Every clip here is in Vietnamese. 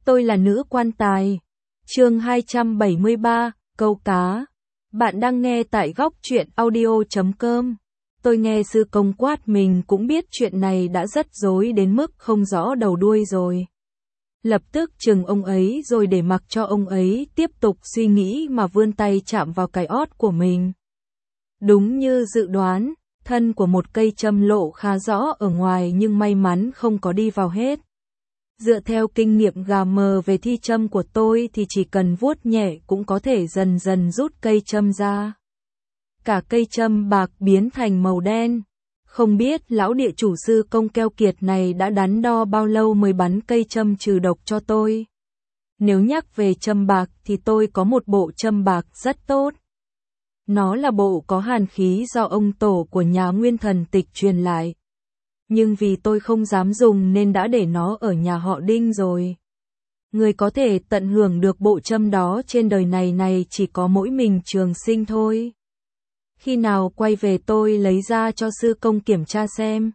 Tôi là nữ quan tài. Chương 273, câu cá. Bạn đang nghe tại góc truyện audio.com. Tôi nghe sư công quát mình cũng biết chuyện này đã rất rối đến mức không rõ đầu đuôi rồi. Lập tức chừng ông ấy rồi để mặc cho ông ấy tiếp tục suy nghĩ mà vươn tay chạm vào cái ót của mình. Đúng như dự đoán, thân của một cây châm lộ khá rõ ở ngoài nhưng may mắn không có đi vào hết. Dựa theo kinh nghiệm gà mờ về thi châm của tôi thì chỉ cần vuốt nhẹ cũng có thể dần dần rút cây châm ra. Cả cây châm bạc biến thành màu đen. Không biết lão địa chủ sư công keo kiệt này đã đắn đo bao lâu mới bắn cây châm trừ độc cho tôi. Nếu nhắc về châm bạc thì tôi có một bộ châm bạc rất tốt. Nó là bộ có hàn khí do ông tổ của nhà Nguyên Thần Tịch truyền lại. Nhưng vì tôi không dám dùng nên đã để nó ở nhà họ Đinh rồi. Người có thể tận hưởng được bộ châm đó trên đời này chỉ có mỗi mình Trường Sinh thôi. Khi nào quay về tôi lấy ra cho sư công kiểm tra xem.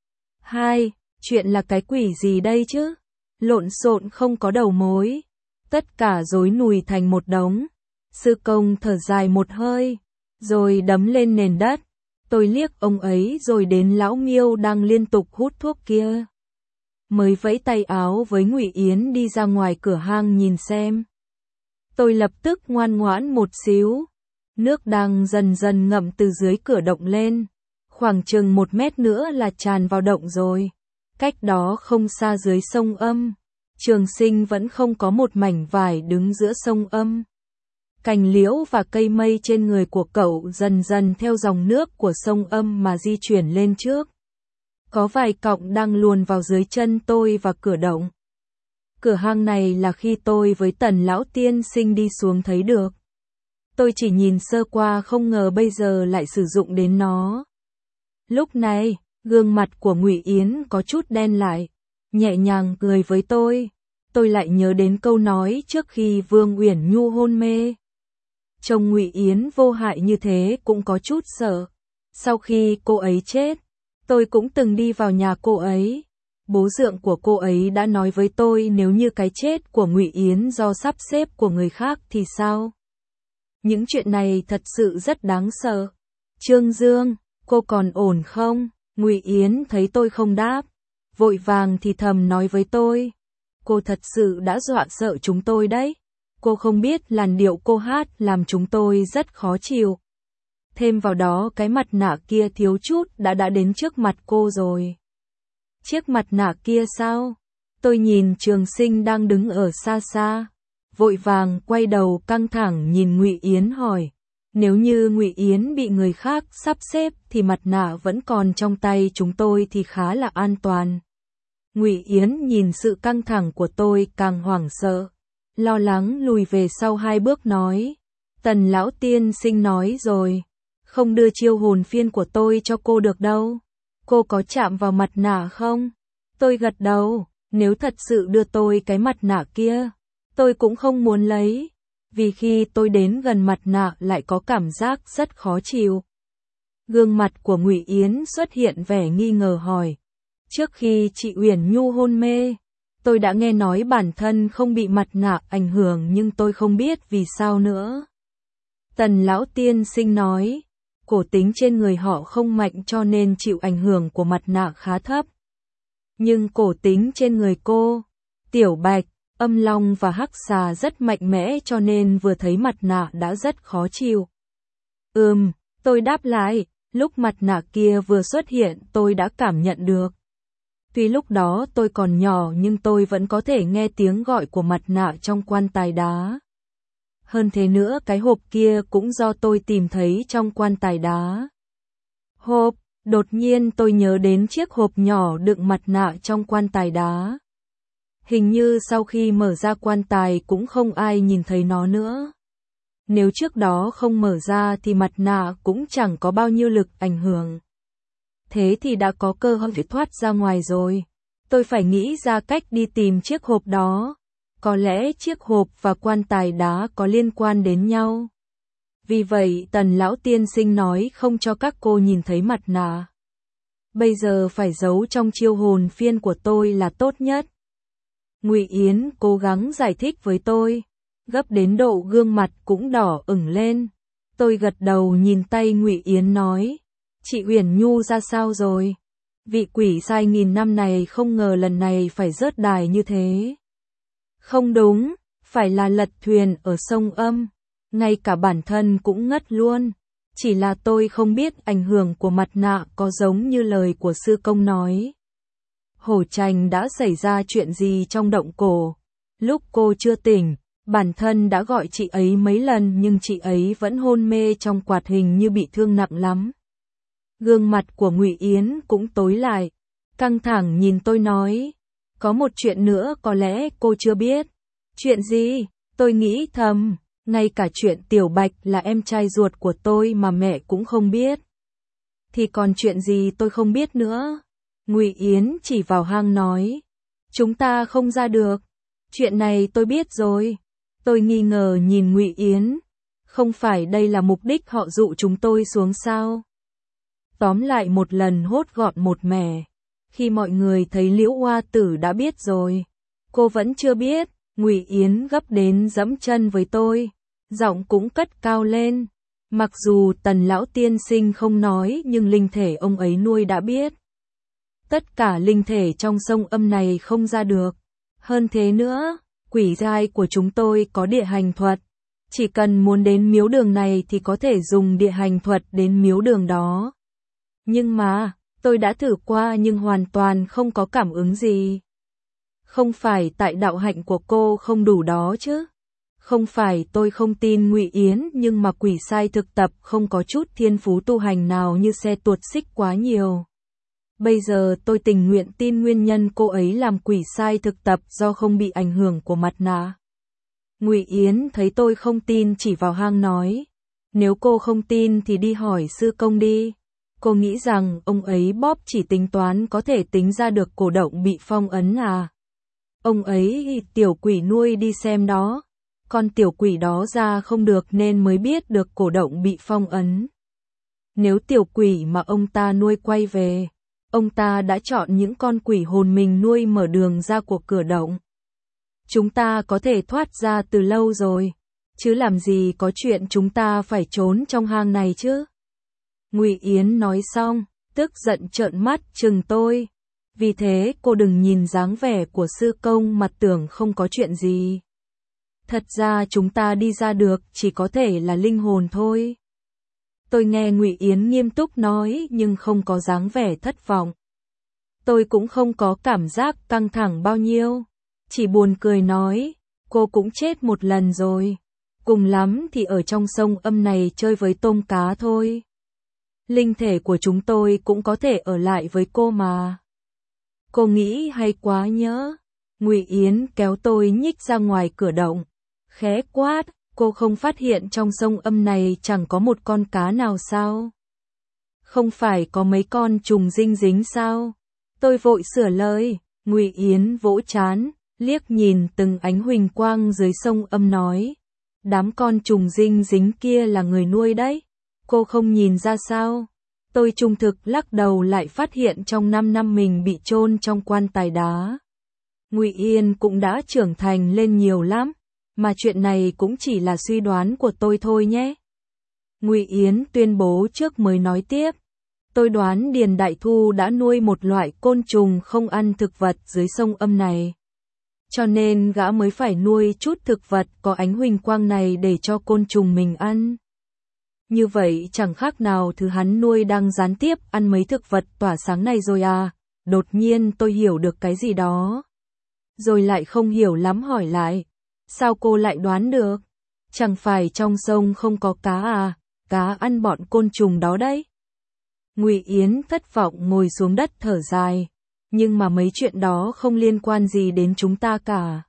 2. Chuyện là cái quỷ gì đây chứ? Lộn xộn không có đầu mối. Tất cả rối nùi thành một đống. Sư công thở dài một hơi, rồi đấm lên nền đất. Tôi liếc ông ấy rồi đến lão Miêu đang liên tục hút thuốc kia. Mới vẫy tay áo với Ngụy Yến đi ra ngoài cửa hang nhìn xem. Tôi lập tức ngoan ngoãn một xíu. Nước đang dần dần ngậm từ dưới cửa động lên. Khoảng chừng 1 mét nữa là tràn vào động rồi. Cách đó không xa dưới sông Âm. Trường Sinh vẫn không có một mảnh vải đứng giữa sông Âm. Cành liễu và cây mây trên người của cậu dần dần theo dòng nước của sông Âm mà di chuyển lên trước. Có vài cọng đang luồn vào dưới chân tôi và cửa động. Cửa hang này là khi tôi với Tần lão tiên sinh đi xuống thấy được. Tôi chỉ nhìn sơ qua không ngờ bây giờ lại sử dụng đến nó. Lúc này, gương mặt của Ngụy Yến có chút đen lại, nhẹ nhàng cười với tôi. Tôi lại nhớ đến câu nói trước khi Vương Uyển Nhu hôn mê. Chồng Ngụy Yến vô hại như thế cũng có chút sợ. Sau khi cô ấy chết, tôi cũng từng đi vào nhà cô ấy. Bố dượng của cô ấy đã nói với tôi nếu như cái chết của Ngụy Yến do sắp xếp của người khác thì sao? Những chuyện này thật sự rất đáng sợ. Trương Dương, cô còn ổn không? Ngụy Yến thấy tôi không đáp, vội vàng thì thầm nói với tôi. Cô thật sự đã dọa sợ chúng tôi đấy. Cô không biết làn điệu cô hát làm chúng tôi rất khó chịu. Thêm vào đó cái mặt nạ kia thiếu chút đã đến trước mặt cô rồi. Chiếc mặt nạ kia sao? Tôi nhìn Trường Sinh đang đứng ở xa xa. Vội vàng quay đầu căng thẳng nhìn Ngụy Yến hỏi. Nếu như Ngụy Yến bị người khác sắp xếp thì mặt nạ vẫn còn trong tay chúng tôi thì khá là an toàn. Ngụy Yến nhìn sự căng thẳng của tôi càng hoảng sợ. Lo lắng lùi về sau 2 bước nói. Tần lão tiên sinh nói rồi. Không đưa chiêu hồn phiên của tôi cho cô được đâu. Cô có chạm vào mặt nạ không? Tôi gật đầu. Nếu thật sự đưa tôi cái mặt nạ kia, tôi cũng không muốn lấy. Vì khi tôi đến gần mặt nạ lại có cảm giác rất khó chịu. Gương mặt của Ngụy Yến xuất hiện vẻ nghi ngờ hỏi. Trước khi chị Uyển Nhu hôn mê, tôi đã nghe nói bản thân không bị mặt nạ ảnh hưởng nhưng tôi không biết vì sao nữa. Tần lão tiên sinh nói, cổ tính trên người họ không mạnh cho nên chịu ảnh hưởng của mặt nạ khá thấp. Nhưng cổ tính trên người cô, Tiểu Bạch, Âm Long và Hắc Xà rất mạnh mẽ cho nên vừa thấy mặt nạ đã rất khó chịu. Tôi đáp lại, lúc mặt nạ kia vừa xuất hiện tôi đã cảm nhận được. Tuy lúc đó tôi còn nhỏ nhưng tôi vẫn có thể nghe tiếng gọi của mặt nạ trong quan tài đá. Hơn thế nữa cái hộp kia cũng do tôi tìm thấy trong quan tài đá. Hộp, đột nhiên tôi nhớ đến chiếc hộp nhỏ đựng mặt nạ trong quan tài đá. Hình như sau khi mở ra quan tài cũng không ai nhìn thấy nó nữa. Nếu trước đó không mở ra thì mặt nạ cũng chẳng có bao nhiêu lực ảnh hưởng. Thế thì đã có cơ hội để thoát ra ngoài rồi. Tôi phải nghĩ ra cách đi tìm chiếc hộp đó. Có lẽ chiếc hộp và quan tài đá có liên quan đến nhau. Vì vậy Tần lão tiên sinh nói không cho các cô nhìn thấy mặt nạ. Bây giờ phải giấu trong chiêu hồn phiên của tôi là tốt nhất. Ngụy Yến cố gắng giải thích với tôi, gấp đến độ gương mặt cũng đỏ ửng lên. Tôi gật đầu nhìn tay Ngụy Yến nói, chị Uyển Nhu ra sao rồi? Vị quỷ sai nghìn năm này không ngờ lần này phải rớt đài như thế. Không đúng, phải là lật thuyền ở sông Âm, ngay cả bản thân cũng ngất luôn. Chỉ là tôi không biết ảnh hưởng của mặt nạ có giống như lời của sư công nói. Hổ Trành đã xảy ra chuyện gì trong động cổ? Lúc cô chưa tỉnh, bản thân đã gọi chị ấy mấy lần nhưng chị ấy vẫn hôn mê trong quạt, hình như bị thương nặng lắm. Gương mặt của Ngụy Yến cũng tối lại, căng thẳng nhìn tôi nói, có một chuyện nữa có lẽ cô chưa biết. Chuyện gì? Tôi nghĩ thầm, ngay cả chuyện Tiểu Bạch là em trai ruột của tôi mà mẹ cũng không biết. Thì còn chuyện gì tôi không biết nữa? Ngụy Yến chỉ vào hang nói, chúng ta không ra được. Chuyện này tôi biết rồi. Tôi nghi ngờ nhìn Ngụy Yến, không phải đây là mục đích họ dụ chúng tôi xuống sao? Tóm lại một lần hốt gọn một mẻ. Khi mọi người thấy Liễu Hoa Tử đã biết rồi. Cô vẫn chưa biết. Ngụy Yến gấp đến giẫm chân với tôi, giọng cũng cất cao lên. Mặc dù Tần lão tiên sinh không nói nhưng linh thể ông ấy nuôi đã biết. Tất cả linh thể trong sông Âm này không ra được. Hơn thế nữa, quỷ giai của chúng tôi có địa hành thuật. Chỉ cần muốn đến miếu đường này thì có thể dùng địa hành thuật đến miếu đường đó. Nhưng mà, tôi đã thử qua nhưng hoàn toàn không có cảm ứng gì. Không phải tại đạo hạnh của cô không đủ đó chứ? Không phải tôi không tin Ngụy Yến nhưng mà quỷ sai thực tập không có chút thiên phú tu hành nào như xe tuột xích quá nhiều. Bây giờ tôi tình nguyện tin nguyên nhân cô ấy làm quỷ sai thực tập do không bị ảnh hưởng của mặt nạ. Ngụy Yến thấy tôi không tin chỉ vào hang nói, nếu cô không tin thì đi hỏi sư công đi. Cô nghĩ rằng ông ấy bóp chỉ tính toán có thể tính ra được cổ động bị phong ấn à? Ông ấy tiểu quỷ nuôi đi xem đó. Con tiểu quỷ đó ra không được nên mới biết được cổ động bị phong ấn. Nếu tiểu quỷ mà ông ta nuôi quay về, ông ta đã chọn những con quỷ hồn mình nuôi mở đường ra của cửa động. Chúng ta có thể thoát ra từ lâu rồi, chứ làm gì có chuyện chúng ta phải trốn trong hang này chứ. Ngụy Yến nói xong, tức giận trợn mắt trừng tôi. Vì thế cô đừng nhìn dáng vẻ của sư công mà tưởng không có chuyện gì. Thật ra chúng ta đi ra được chỉ có thể là linh hồn thôi. Tôi nghe Ngụy Yến nghiêm túc nói nhưng không có dáng vẻ thất vọng. Tôi cũng không có cảm giác căng thẳng bao nhiêu. Chỉ buồn cười nói, cô cũng chết một lần rồi. Cùng lắm thì ở trong sông Âm này chơi với tôm cá thôi. Linh thể của chúng tôi cũng có thể ở lại với cô mà. Cô nghĩ hay quá nhớ. Ngụy Yến kéo tôi nhích ra ngoài cửa động. Khẽ quát, cô không phát hiện trong sông Âm này chẳng có một con cá nào sao? Không phải có mấy con trùng dinh dính sao? Tôi vội sửa lời. Ngụy Yến vỗ trán, liếc nhìn từng ánh huỳnh quang dưới sông Âm nói, đám con trùng dinh dính kia là người nuôi đấy. Cô không nhìn ra sao? Tôi trung thực lắc đầu, lại phát hiện trong 5 năm mình bị chôn trong quan tài đá. Ngụy Yên cũng đã trưởng thành lên nhiều lắm, mà chuyện này cũng chỉ là suy đoán của tôi thôi nhé. Ngụy Yến tuyên bố trước mới nói tiếp. Tôi đoán Điền Đại Thu đã nuôi một loại côn trùng không ăn thực vật dưới sông Âm này. Cho nên gã mới phải nuôi chút thực vật có ánh huỳnh quang này để cho côn trùng mình ăn. Như vậy chẳng khác nào thứ hắn nuôi đang gián tiếp ăn mấy thực vật tỏa sáng này rồi à. Đột nhiên tôi hiểu được cái gì đó. Rồi lại không hiểu lắm hỏi lại. Sao cô lại đoán được? Chẳng phải trong sông không có cá à? Cá ăn bọn côn trùng đó đấy. Ngụy Yến thất vọng ngồi xuống đất thở dài. Nhưng mà mấy chuyện đó không liên quan gì đến chúng ta cả.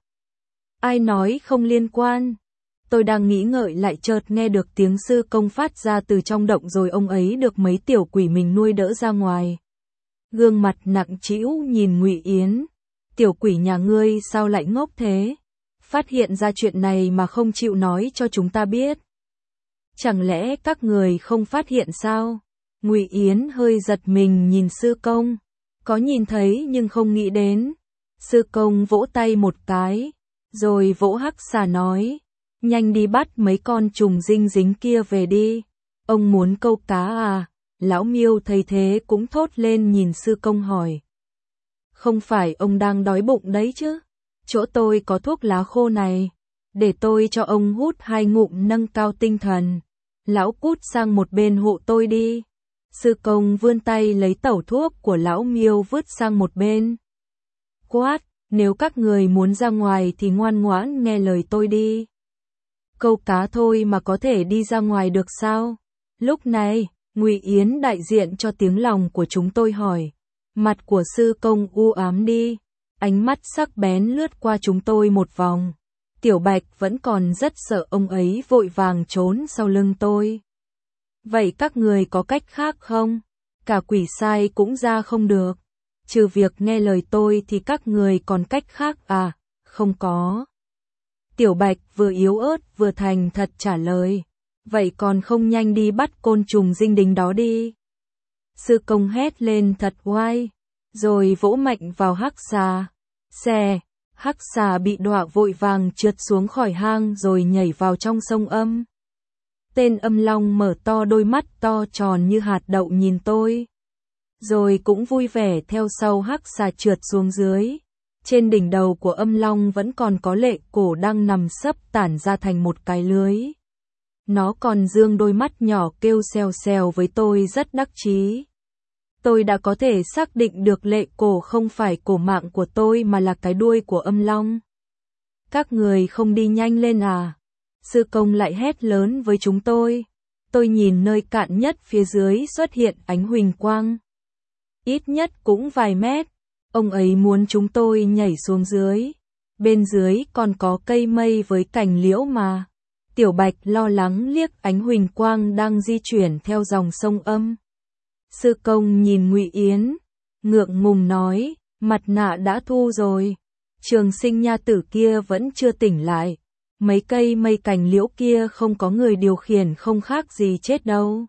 Ai nói không liên quan? Tôi đang nghĩ ngợi lại chợt nghe được tiếng sư công phát ra từ trong động, rồi ông ấy được mấy tiểu quỷ mình nuôi đỡ ra ngoài. Gương mặt nặng trĩu nhìn Ngụy Yến. Tiểu quỷ nhà ngươi sao lại ngốc thế? Phát hiện ra chuyện này mà không chịu nói cho chúng ta biết. Chẳng lẽ các người không phát hiện sao? Ngụy Yến hơi giật mình nhìn sư công. Có nhìn thấy nhưng không nghĩ đến. Sư công vỗ tay một cái, rồi vỗ hắc xà nói, nhanh đi bắt mấy con trùng dinh dính kia về đi. Ông muốn câu cá à? Lão Miêu thấy thế cũng thốt lên nhìn sư công hỏi. Không phải ông đang đói bụng đấy chứ? Chỗ tôi có thuốc lá khô này, để tôi cho ông hút 2 ngụm nâng cao tinh thần. Lão cút sang một bên hộ tôi đi. Sư công vươn tay lấy tẩu thuốc của lão Miêu vứt sang một bên. Quát, nếu các người muốn ra ngoài thì ngoan ngoãn nghe lời tôi đi. Câu cá thôi mà có thể đi ra ngoài được sao? Lúc này, Ngụy Yến đại diện cho tiếng lòng của chúng tôi hỏi. Mặt của sư công u ám đi, ánh mắt sắc bén lướt qua chúng tôi một vòng. Tiểu Bạch vẫn còn rất sợ, ông ấy vội vàng trốn sau lưng tôi. Vậy các người có cách khác không? Cả quỷ sai cũng ra không được. Trừ việc nghe lời tôi thì các người còn cách khác à? Không có. Tiểu Bạch vừa yếu ớt vừa thành thật trả lời. Vậy còn không nhanh đi bắt côn trùng dinh đính đó đi. Sư công hét lên thật oai, rồi vỗ mạnh vào hắc xà. Hắc xà bị đọa vội vàng trượt xuống khỏi hang rồi nhảy vào trong sông âm. Tên âm long mở to đôi mắt to tròn như hạt đậu nhìn tôi, rồi cũng vui vẻ theo sau hắc xà trượt xuống dưới. Trên đỉnh đầu của âm long vẫn còn có lệ cổ đang nằm sấp tản ra thành một cái lưới. Nó còn dương đôi mắt nhỏ kêu xèo xèo với tôi rất đắc chí. Tôi đã có thể xác định được lệ cổ không phải cổ mạng của tôi mà là cái đuôi của âm long. Các người không đi nhanh lên à? Sư công lại hét lớn với chúng tôi. Tôi nhìn nơi cạn nhất phía dưới xuất hiện ánh huỳnh quang. Ít nhất cũng vài mét. Ông ấy muốn chúng tôi nhảy xuống dưới. Bên dưới còn có cây mây với cành liễu mà. Tiểu Bạch lo lắng liếc ánh huỳnh quang đang di chuyển theo dòng sông âm. Sư công nhìn Ngụy Yến, ngượng ngùng nói, mặt nạ đã thu rồi. Trường Sinh nha tử kia vẫn chưa tỉnh lại. Mấy cây mây cành liễu kia không có người điều khiển không khác gì chết đâu.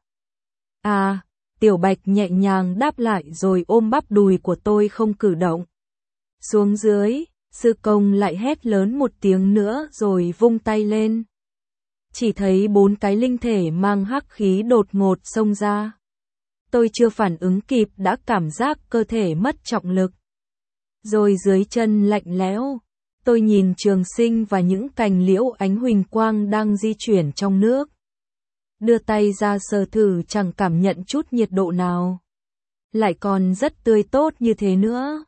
À, Tiểu Bạch nhẹ nhàng đáp lại rồi ôm bắp đùi của tôi không cử động. Xuống dưới, sư công lại hét lớn một tiếng nữa rồi vung tay lên. Chỉ thấy 4 cái linh thể mang hắc khí đột ngột xông ra. Tôi chưa phản ứng kịp đã cảm giác cơ thể mất trọng lực. Rồi dưới chân lạnh lẽo, tôi nhìn Trường Sinh và những cành liễu ánh huỳnh quang đang di chuyển trong nước. Đưa tay ra sờ thử chẳng cảm nhận chút nhiệt độ nào. Lại còn rất tươi tốt như thế nữa.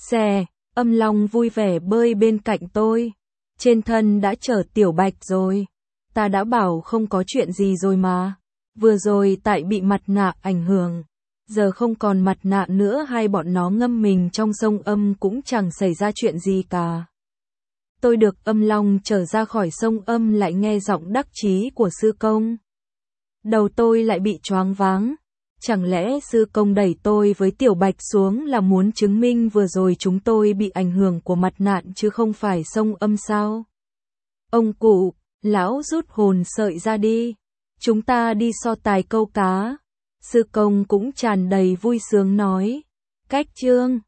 Âm long vui vẻ bơi bên cạnh tôi. Trên thân đã chở Tiểu Bạch rồi. Ta đã bảo không có chuyện gì rồi mà. Vừa rồi tại bị mặt nạ ảnh hưởng. Giờ không còn mặt nạ nữa, hai bọn nó ngâm mình trong sông âm cũng chẳng xảy ra chuyện gì cả. Tôi được âm long trở ra khỏi sông âm lại nghe giọng đắc chí của sư công. Đầu tôi lại bị choáng váng. Chẳng lẽ sư công đẩy tôi với Tiểu Bạch xuống là muốn chứng minh vừa rồi chúng tôi bị ảnh hưởng của mặt nạ chứ không phải sông âm sao? Ông cụ, lão rút hồn sợi ra đi. Chúng ta đi so tài câu cá. Sư công cũng tràn đầy vui sướng nói. Cách chương